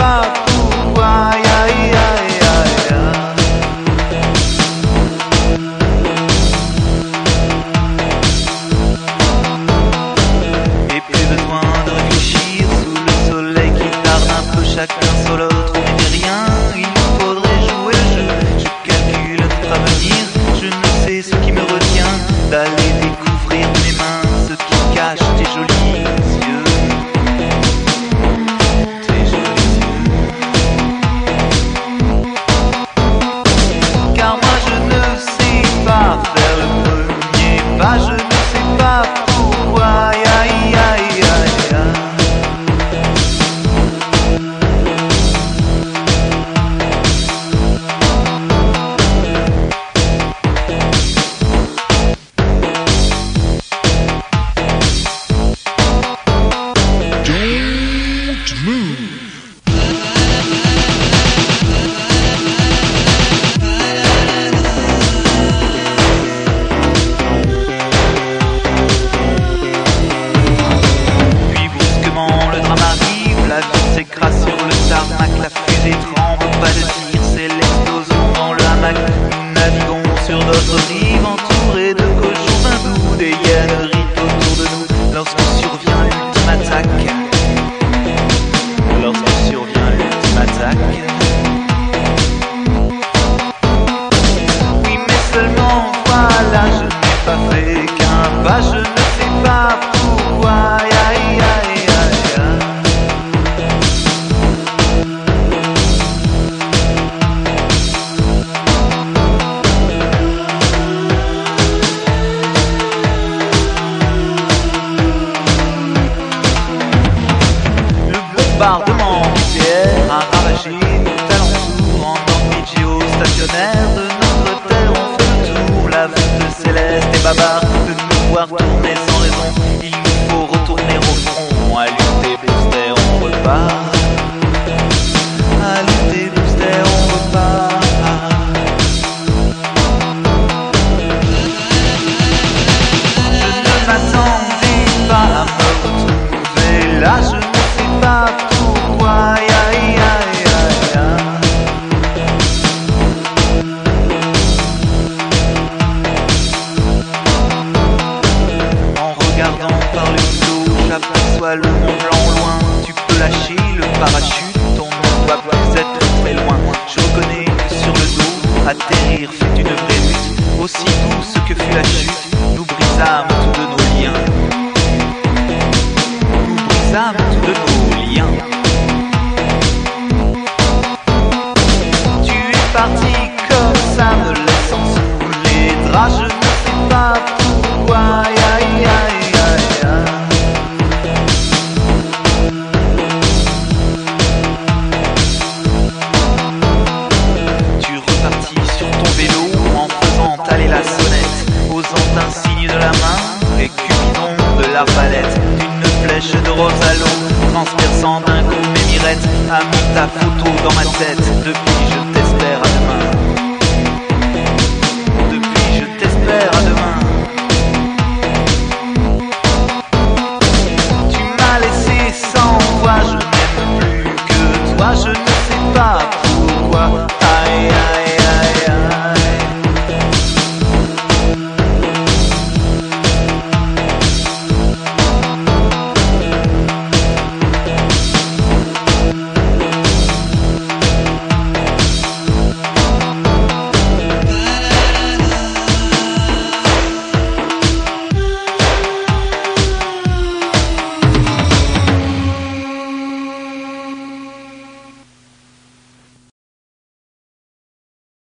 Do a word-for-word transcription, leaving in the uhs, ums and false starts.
pas pourquoi. Aïe, aïe, aïe, aïe, aïe. Et plus besoin de réfléchir sous le soleil qui tarde un peu, chacun sur l'autre, on n'est rien. Il nous faudrait jouer le jeu. Je calcule notre avenir, je ne sais ce qui me retient d'aller découvrir de mes mains ce qui cache tes jolis yeux. Tes jolis yeux. Car moi je ne sais pas faire le premier pas, je ne sais pas pourquoi. Aïe, aïe, aïe, aïe, aïe. Puis brusquement le drame arrive, l'avion s'écrase sur le tarmac, la fusée tremble, pas de tir, c'est l'explosion dans le hamac. Nous naviguons sur d'autres rives, entourés de cochons hindous, des hyènes ritent autour de nous, lorsque survient l'ultime attaque. Lorsque survient l'ultime attaque. Oui, mais seulement voilà, je n'ai pas fait qu'un pas, je ne sais pas pourquoi. Aïe, aïe, aïe, aïe, aïe. Le bombardement nucléaire a ravagé tout alentour. En orbite géostationnaire de notre terre, on fait le tour. La voûte céleste est bavard de nous voir tourner sans raison. Il nous faut retourner au front. À lutter, booster, on repart. À lutter, booster, on repart. Je ne m'attendais pas à me retrouver là, je ne sais pas pourquoi. Aïe, aïe, aïe, aïe, aïe. En regardant par le rideau, j'aperçois le Mont Blanc au loin. Tu peux lâcher le parachute, on ne doit plus être très loin. Je reconnais que sur le dos, atterrir fait une vraie lutte. Aussi douce que fut la chute, nous brisâmes tous de nos liens. Nous brisâmes tous de nos liens. Tu es parti comme ça, me laissant sous les draps. Je ne sais pas pourquoi. Aïe, aïe, aïe, aïe, aïe. Tu repartis sur ton vélo en faisant aller la sonnette, osant un signe de la main et Cupidon de l'arbalète. D'une flèche de rose à l'eau, transperçant d'un coup mes mirettes, a mis ta photo dans ma tête. Depuis je t'ai